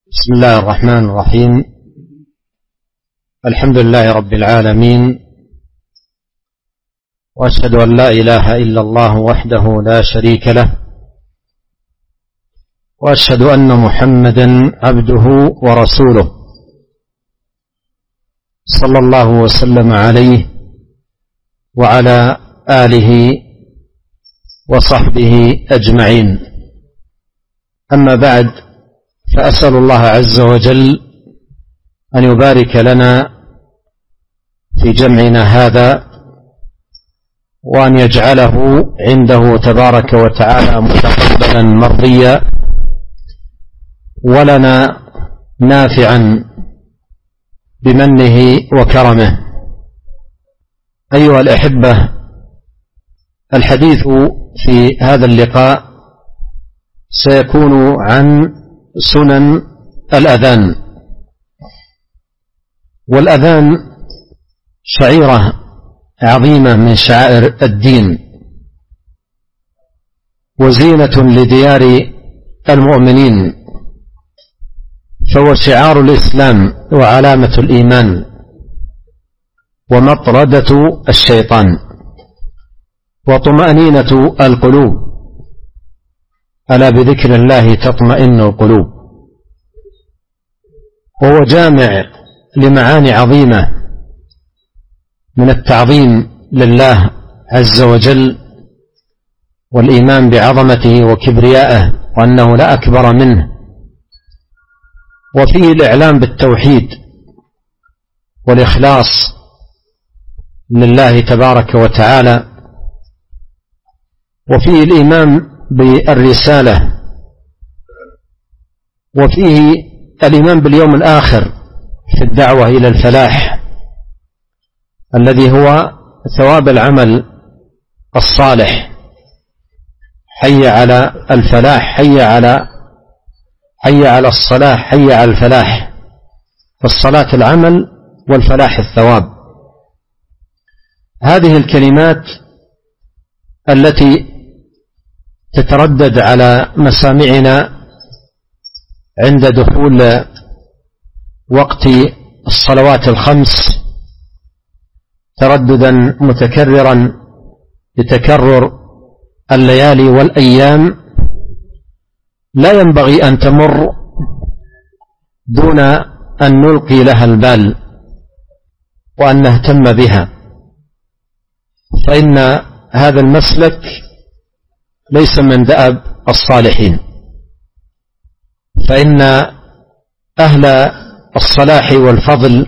بسم الله الرحمن الرحيم. الحمد لله رب العالمين، وأشهد أن لا إله إلا الله وحده لا شريك له، وأشهد أن محمدا عبده ورسوله صلى الله وسلم عليه وعلى آله وصحبه أجمعين. أما بعد، فأسأل الله عز وجل أن يبارك لنا في جمعنا هذا، وأن يجعله عنده تبارك وتعالى متقبلا مرضيا، ولنا نافعا بمنه وكرمه. أيها الأحبة، الحديث في هذا اللقاء سيكون عن سنن الأذان. والأذان شعيرة عظيمة من شعائر الدين، وزينة لديار المؤمنين، فهو شعار الإسلام وعلامة الإيمان ومطردة الشيطان وطمأنينة القلوب، ألا بذكر الله تطمئن القلوب. وهو جامع لمعاني عظيمة من التعظيم لله عز وجل، والإيمان بعظمته وكبريائه وأنه لا أكبر منه، وفيه الإعلام بالتوحيد والإخلاص لله تبارك وتعالى، وفيه الإيمان بالرسالة، وفيه الإيمان باليوم الآخر في الدعوة إلى الفلاح الذي هو ثواب العمل الصالح. حي على الفلاح، حي على الصلاح، حي على الفلاح. فالصلاة العمل والفلاح الثواب. هذه الكلمات التي تتردد على مسامعنا عند دخول وقت الصلوات الخمس ترددا متكررا بتكرر الليالي والأيام، لا ينبغي أن تمر دون أن نلقي لها البال وأن نهتم بها، فإن هذا المسلك ليس من دأب الصالحين، فإن أهل الصلاح والفضل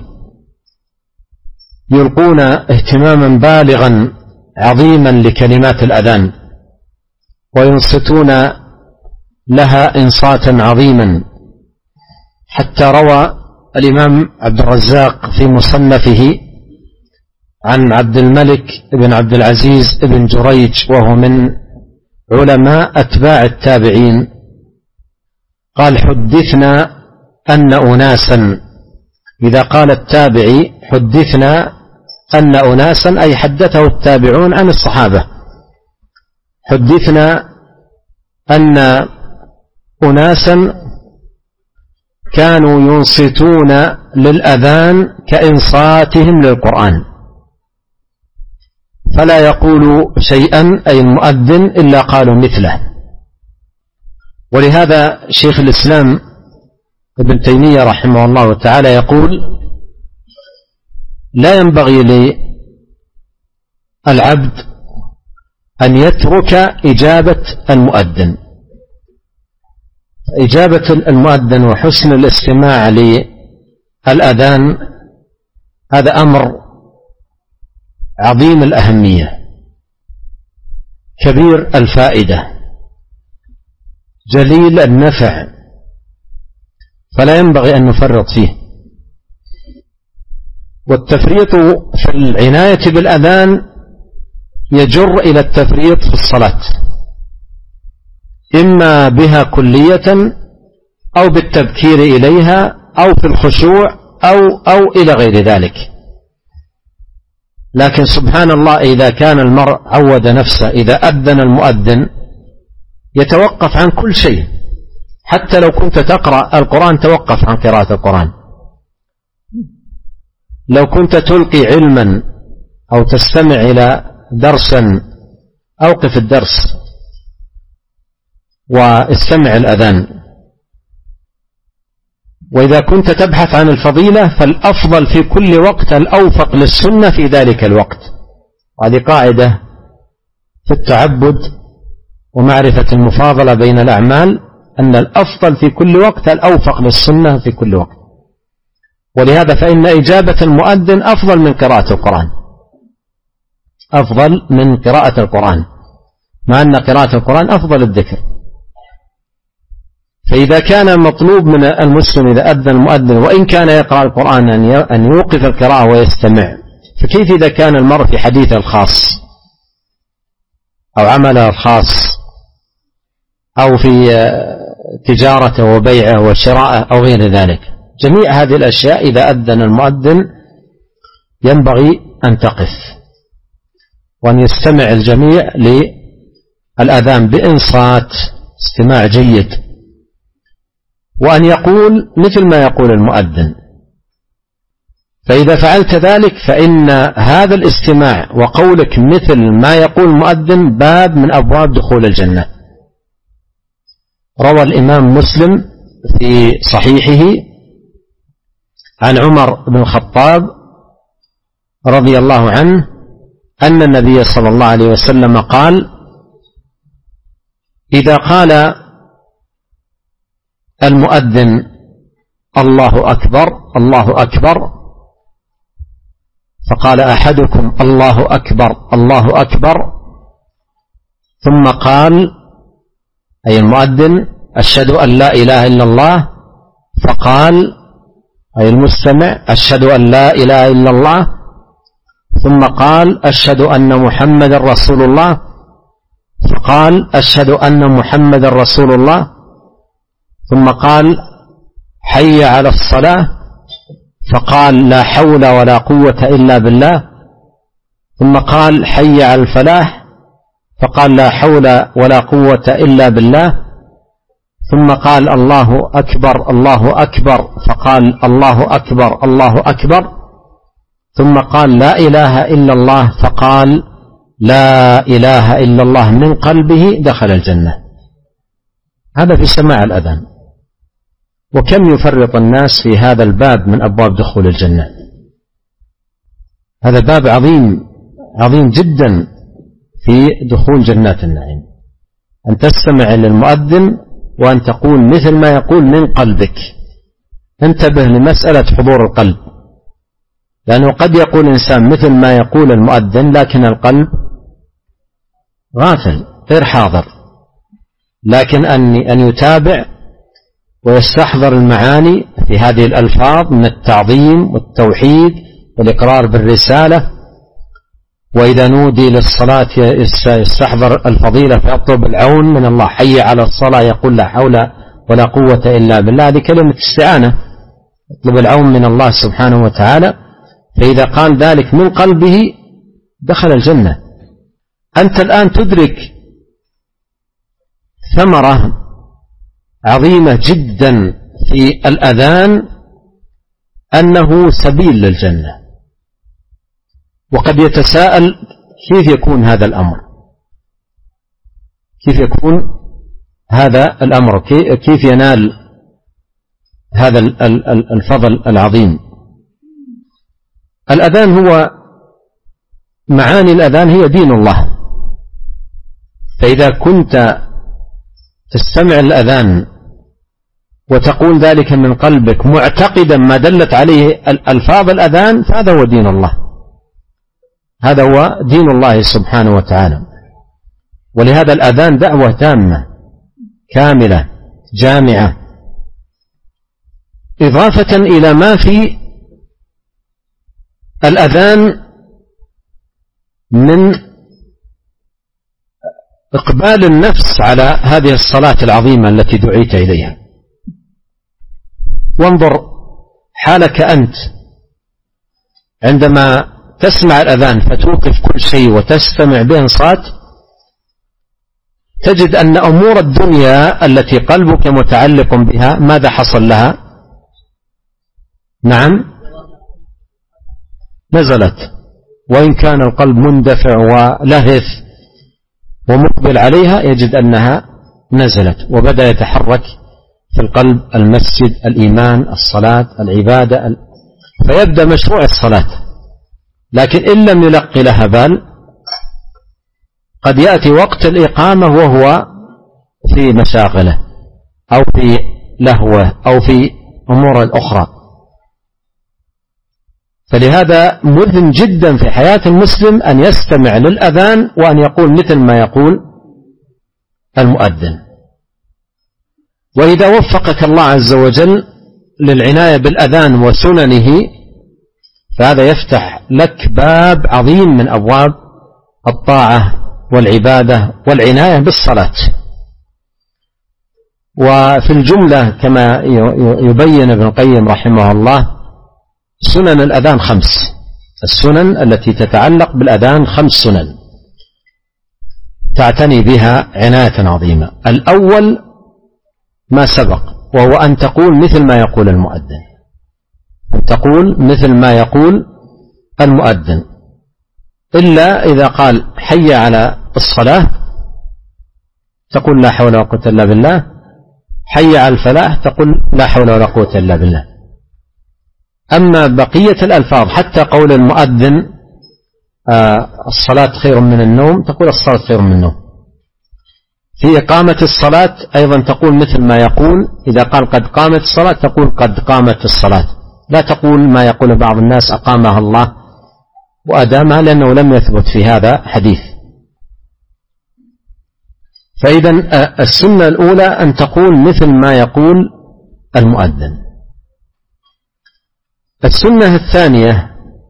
يلقون اهتماما بالغا عظيما لكلمات الأذان، وينصتون لها إنصاتا عظيما، حتى روى الإمام عبد الرزاق في مصنفه عن عبد الملك بن عبد العزيز بن جريج، وهو من علماء أتباع التابعين، قال: حدثنا أن أناسا، إذا قال التابعي حدثنا أن أناسا أي حدثه التابعون عن الصحابة. حدثنا أن أناسا كانوا ينصتون للأذان كإنصاتهم للقرآن، فلا يقول شيئا أي المؤذن إلا قالوا مثله. ولهذا شيخ الإسلام ابن تيمية رحمه الله تعالى يقول: لا ينبغي للعبد أن يترك إجابة المؤذن. إجابة المؤذن وحسن الاستماع للأذان هذا أمر عظيم الأهمية، كبير الفائدة، جليل النفع، فلا ينبغي أن نفرط فيه. والتفريط في العناية بالأذان يجر إلى التفريط في الصلاة، إما بها كلية أو بالتبكير إليها أو في الخشوع أو إلى غير ذلك. لكن سبحان الله، إذا كان المرء عود نفسه إذا أذن المؤذن يتوقف عن كل شيء حتى لو كنت تقرأ القرآن توقف عن قراءة القرآن، لو كنت تلقي علما أو تستمع إلى درسا أوقف الدرس واستمع الأذان. وإذا كنت تبحث عن الفضيلة فالأفضل في كل وقت الأوفق للسنة في ذلك الوقت. هذه قاعدة في التعبد ومعرفة المفاضلة بين الأعمال، أن الأفضل في كل وقت الأوفق للسنة في كل وقت. ولهذا فإن إجابة المؤذن أفضل من قراءة القرآن، أفضل من قراءة القرآن، مع أن قراءة القرآن أفضل الذكر. فإذا كان المطلوب من المسلم إذا أذن المؤذن وإن كان يقرأ القرآن أن يوقف القراءة ويستمع، فكيف إذا كان المرء في حديثه الخاص أو عمله الخاص أو في تجارته وبيعه وشراءه أو غير ذلك؟ جميع هذه الأشياء إذا أذن المؤذن ينبغي أن تقف وأن يستمع الجميع للأذان بإنصات، استماع جيد، وأن يقول مثل ما يقول المؤذن. فإذا فعلت ذلك فإن هذا الاستماع وقولك مثل ما يقول المؤذن باب من أبواب دخول الجنة. روى الإمام مسلم في صحيحه عن عمر بن الخطاب رضي الله عنه أن النبي صلى الله عليه وسلم قال: إذا قال المؤذن الله أكبر الله أكبر، فقال أحدكم الله أكبر الله أكبر، ثم قال أي المؤذن أشهد أن لا إله إلا الله، فقال أي المستمع أشهد أن لا إله إلا الله، ثم قال أشهد أن محمد رسول الله، فقال أشهد أن محمد رسول الله، ثم قال حي على الصلاة، فقال لا حول ولا قوة إلا بالله، ثم قال حي على الفلاح، فقال لا حول ولا قوة إلا بالله، ثم قال الله أكبر الله أكبر، فقال الله أكبر الله أكبر، ثم قال لا إله إلا الله، فقال لا إله إلا الله من قلبه دخل الجنة. هذا في سماع الأذان. وكم يفرط الناس في هذا الباب من أبواب دخول الجنة. هذا باب عظيم عظيم جدا في دخول جنات النعيم، أن تستمع للمؤذن وأن تقول مثل ما يقول من قلبك. انتبه لمسألة حضور القلب، لأنه قد يقول إنسان مثل ما يقول المؤذن لكن القلب غافل غير حاضر. لكن أن يتابع ويستحضر المعاني في هذه الألفاظ من التعظيم والتوحيد والإقرار بالرسالة، وإذا نودي للصلاة يستحضر الفضيلة فيطلب العون من الله، حي على الصلاة يقول لا حول ولا قوة إلا بالله، هذه كلمة استعانة، يطلب العون من الله سبحانه وتعالى. فإذا قال ذلك من قلبه دخل الجنة. أنت الآن تدرك ثمرة عظيمة جدا في الأذان أنه سبيل للجنة. وقد يتساءل كيف يكون هذا الأمر، كيف يكون هذا الأمر، كيف ينال هذا الفضل العظيم. الأذان هو معاني الأذان هي دين الله. فإذا كنت تستمع الأذان وتقول ذلك من قلبك معتقدا ما دلت عليه ألفاظ الأذان فهذا هو دين الله، هذا هو دين الله سبحانه وتعالى. ولهذا الأذان دعوة تامة كاملة جامعة، إضافة إلى ما في الأذان من إقبال النفس على هذه الصلاة العظيمة التي دعيت إليها. وانظر حالك أنت عندما تسمع الأذان فتوقف كل شيء وتستمع بإنصات، تجد أن أمور الدنيا التي قلبك متعلق بها ماذا حصل لها؟ نعم، نزلت. وإن كان القلب مندفع ولهث ومقبل عليها يجد أنها نزلت، وبدأ يتحرك في القلب المسجد، الإيمان، الصلاة، العبادة، فيبدأ مشروع الصلاة. لكن إن لم يلق لها بال قد يأتي وقت الإقامة وهو في مشاغله أو في لهوه أو في أمور أخرى. فلهذا مهم جدا في حياة المسلم أن يستمع للأذان وأن يقول مثل ما يقول المؤذن. وإذا وفقك الله عز وجل للعناية بالأذان وسننه فهذا يفتح لك باب عظيم من أبواب الطاعة والعبادة والعناية بالصلاة. وفي الجملة كما يبين ابن القيم رحمه الله سنن الأذان 5. السنن التي تتعلق بالأذان 5 سنن تعتني بها عناية عظيمة. الأول ما سبق، وهو أن تقول مثل ما يقول المؤذن، أن تقول مثل ما يقول المؤذن، إلا إذا قال حي على الصلاة تقول لا حول ولا قوة إلا بالله، حي على الفلاح تقول لا حول ولا قوة إلا بالله. أما بقية الألفاظ حتى قول المؤذن الصلاة خير من النوم تقول الصلاة خير من النوم. في إقامة الصلاة أيضا تقول مثل ما يقول، إذا قال قد قامت الصلاة تقول قد قامت الصلاة، لا تقول ما يقول بعض الناس أقامها الله وأدامها، لأنه لم يثبت في هذا حديث. فإذا السنة الأولى أن تقول مثل ما يقول المؤذن. السنة الثانية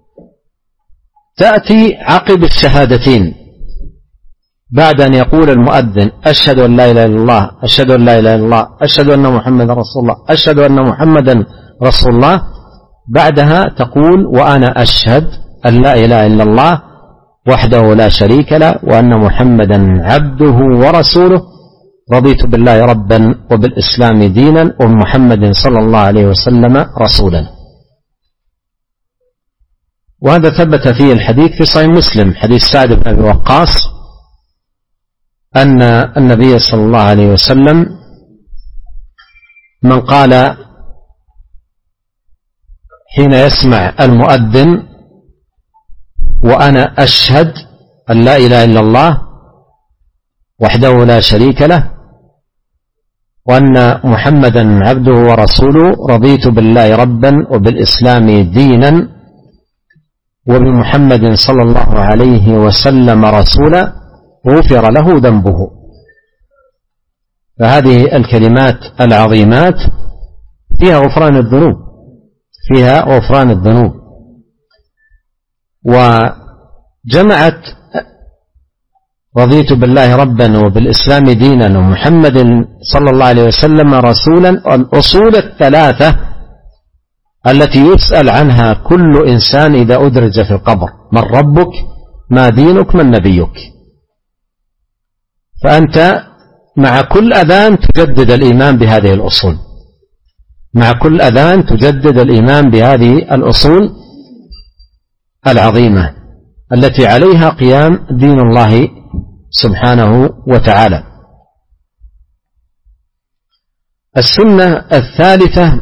تأتي عقب الشهادتين، بعد أن يقول المؤذن أشهد أن لا إله إلا الله، أشهد أن لا إله إلا الله، أشهد أن محمدا رسول الله، أشهد أن محمدا رسول الله، بعدها تقول وأنا أشهد أن لا إله إلا الله وحده لا شريك له وأن محمدا عبده ورسوله، رضيت بالله ربا وبالإسلام دينا وبمحمد صلى الله عليه وسلم رسولا. وهذا ثبت فيه الحديث في صحيح مسلم، حديث سعد بن أبي وقاص، أن النبي صلى الله عليه وسلم من قال حين يسمع المؤذن وأنا أشهد أن لا إله إلا الله وحده لا شريك له وأن محمدا عبده ورسوله، رضيت بالله ربا وبالإسلام دينا وبمحمد صلى الله عليه وسلم رسولا، غفر له ذنبه. فهذه الكلمات العظيمات فيها غفران الذنوب، فيها غفران الذنوب. وجمعت رضيت بالله ربا وبالإسلام دينا ومحمد صلى الله عليه وسلم رسولا الأصول الثلاثة التي يسأل عنها كل إنسان إذا أدرج في القبر: من ربك، ما دينك، من نبيك. فأنت مع كل أذان تجدد الإيمان بهذه الأصول، مع كل أذان تجدد الإيمان بهذه الأصول العظيمة التي عليها قيام دين الله سبحانه وتعالى. السنة الثالثة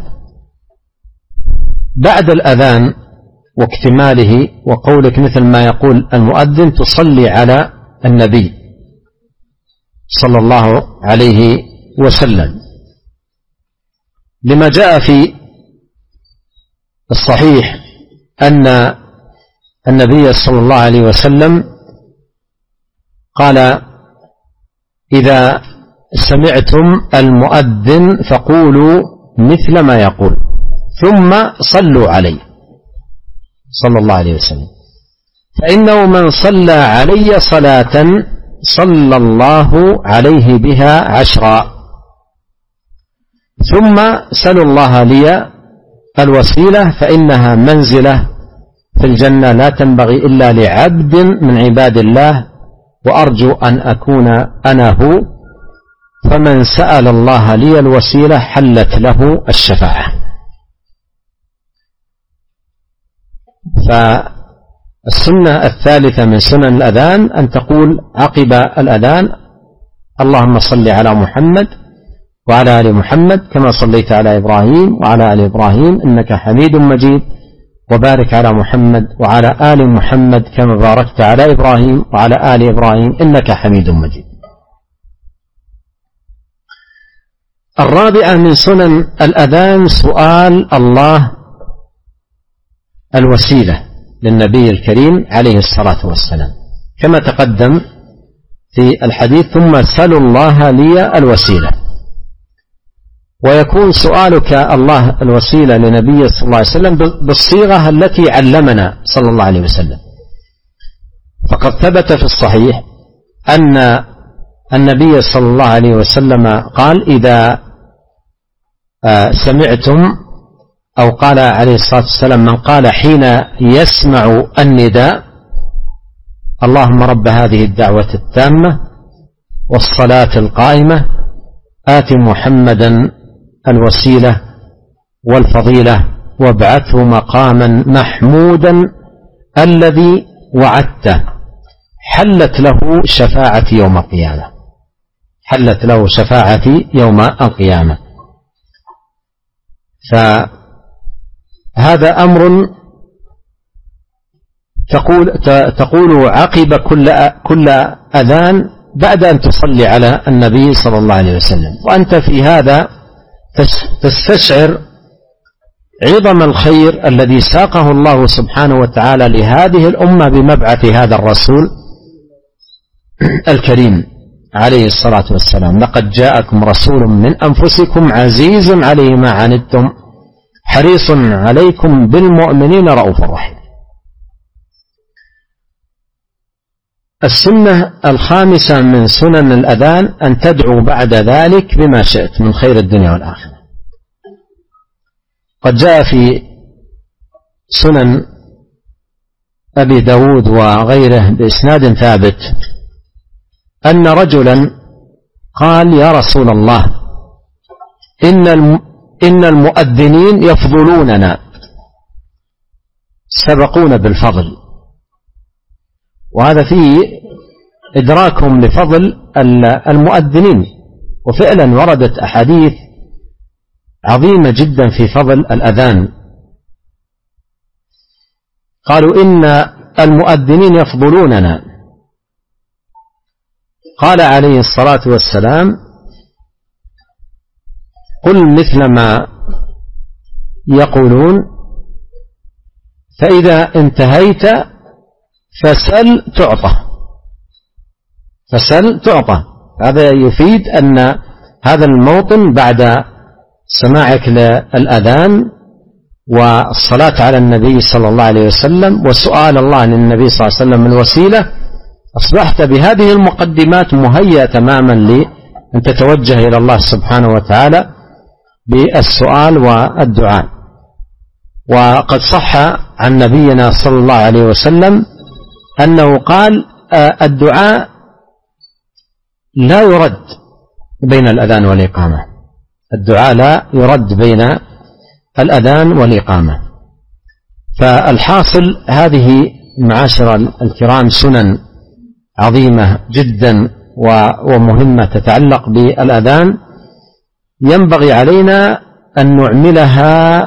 بعد الأذان واكتماله وقولك مثل ما يقول المؤذن تصلي على النبي صلى الله عليه وسلم، لما جاء في الصحيح أن النبي صلى الله عليه وسلم قال: إذا سمعتم المؤذن فقولوا مثل ما يقول ثم صلوا عليه صلى الله عليه وسلم، فإنه من صلى علي صلاة صلى الله عليه بها 10. ثم سلوا الله لي الوسيلة فإنها منزلة في الجنة لا تنبغي إلا لعبد من عباد الله، وأرجو أن أكون أنا هو فمن سأل الله لي الوسيلة حلت له الشفاعة. فالسنة الثالثة من سنن الأذان أن تقول عقب الأذان: اللهم صل على محمد وعلى آل محمد كما صليت على إبراهيم وعلى آل إبراهيم إنك حميد مجيد، وبارك على محمد وعلى آل محمد كما باركت على إبراهيم وعلى آل إبراهيم إنك حميد مجيد. الرابعة من سنن الأذان سؤال الله الوسيلة للنبي الكريم عليه الصلاة والسلام، كما تقدم في الحديث: ثم سلوا الله لي الوسيلة. ويكون سؤالك الله الوسيلة لنبي صلى الله عليه وسلم بالصيغة التي علمنا صلى الله عليه وسلم. فقد ثبت في الصحيح أن النبي صلى الله عليه وسلم قال: إذا سمعتم، أو قال عليه الصلاة والسلام: من قال حين يسمع النداء: اللهم رب هذه الدعوة التامة والصلاة القائمة آت محمدا الوسيلة والفضيلة وابعثه مقاما محمودا الذي وعدته، حلت له شفاعة يوم القيامة. حلت له شفاعة يوم القيامة. فهذا أمر تقول عقب كل أذان بعد أن تصلي على النبي صلى الله عليه وسلم، وأنت في هذا تستشعر عظم الخير الذي ساقه الله سبحانه وتعالى لهذه الأمة بمبعث هذا الرسول الكريم عليه الصلاة والسلام: لقد جاءكم رسول من أنفسكم عزيز عليه ما عنتم حريص عليكم بالمؤمنين رؤوف رحيم. السنة الخامسة من سنن الأذان أن تدعو بعد ذلك بما شئت من خير الدنيا والآخرة. قد جاء في سنن أبي داود وغيره بإسناد ثابت أن رجلا قال: يا رسول الله، إن المؤذنين يفضلوننا، سبقونا بالفضل. وهذا فيه إدراكهم لفضل المؤذنين، وفعلا وردت أحاديث عظيمة جدا في فضل الأذان. قالوا: إن المؤذنين يفضلوننا. قال عليه الصلاة والسلام: قل مثل ما يقولون، فإذا انتهيت فسل تعطى. فسل تعطى. هذا يفيد أن هذا الموطن بعد سماعك للأذان والصلاة على النبي صلى الله عليه وسلم وسؤال الله للنبي صلى الله عليه وسلم الوسيلة، أصبحت بهذه المقدمات مهيئة تماما لأن تتوجه إلى الله سبحانه وتعالى بالسؤال والدعاء. وقد صح عن نبينا صلى الله عليه وسلم أنه قال: الدعاء لا يرد بين الأذان والإقامة. الدعاء لا يرد بين الأذان والإقامة. فالحاصل هذه معاشر الكرام سنن عظيمة جدا ومهمة تتعلق بالأذان، ينبغي علينا أن نعملها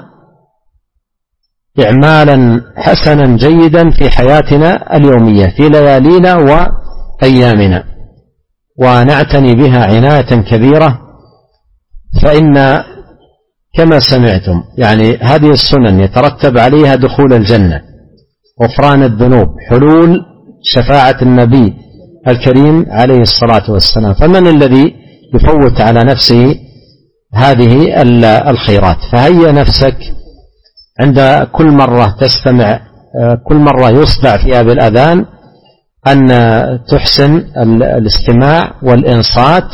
إعمالا حسنا جيدا في حياتنا اليومية في ليالينا وأيامنا، ونعتني بها عناية كبيرة. فإن كما سمعتم يعني هذه السنن يترتب عليها دخول الجنة، غفران الذنوب، حلول شفاعة النبي الكريم عليه الصلاة والسلام. فمن الذي يفوت على نفسه هذه الخيرات؟ فهيئ نفسك عند كل مرة تستمع، كل مرة يصدع فيها بالأذان، أن تحسن الاستماع والإنصات،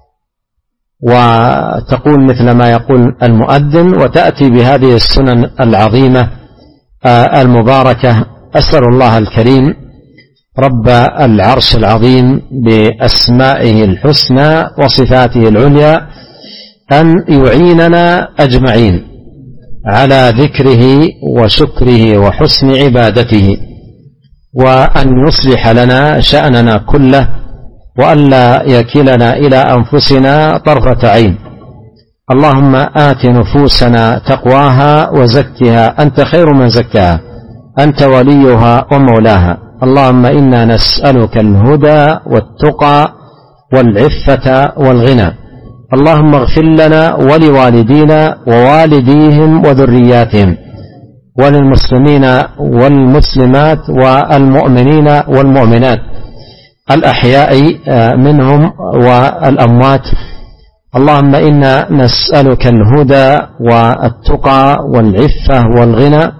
وتقول مثل ما يقول المؤذن، وتأتي بهذه السنن العظيمة المباركة. أسأل الله الكريم رب العرش العظيم بأسمائه الحسنى وصفاته العليا أن يعيننا أجمعين على ذكره وشكره وحسن عبادته، وأن يصلح لنا شأننا كله، وألا يكلنا إلى أنفسنا طرفة عين. اللهم آت نفوسنا تقواها وزكها أنت خير من زكاها، أنت وليها ومولاها. اللهم إنا نسألك الهدى والتقى والعفة والغنى. اللهم اغفر لنا ولوالدينا ووالديهم وذرياتهم، وللمسلمين والمسلمات والمؤمنين والمؤمنات الأحياء منهم والأموات. اللهم إنا نسألك الهدى والتقى والعفة والغنى.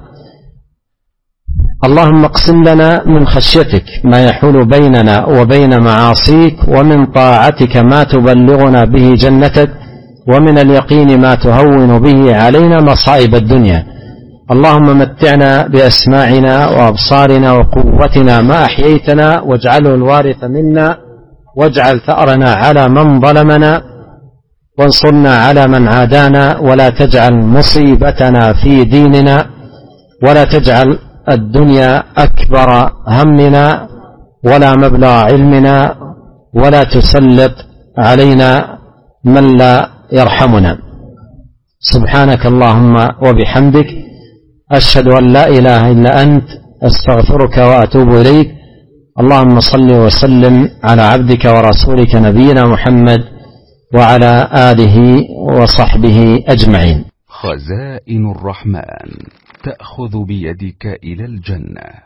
اللهم اقسم لنا من خشيتك ما يحول بيننا وبين معاصيك، ومن طاعتك ما تبلغنا به جنتك، ومن اليقين ما تهون به علينا مصائب الدنيا. اللهم متعنا بأسماعنا وأبصارنا وقوتنا ما أحييتنا، واجعله الوارث منا، واجعل ثأرنا على من ظلمنا، وانصرنا على من عادانا، ولا تجعل مصيبتنا في ديننا، ولا تجعل الدنيا أكبر همنا ولا مبلغ علمنا، ولا تسلط علينا من لا يرحمنا. سبحانك اللهم وبحمدك، أشهد أن لا إله إلا أنت، أستغفرك وأتوب إليك. اللهم صل وسلم على عبدك ورسولك نبينا محمد وعلى آله وصحبه أجمعين. خزائن الرحمن تأخذ بيدك إلى الجنة.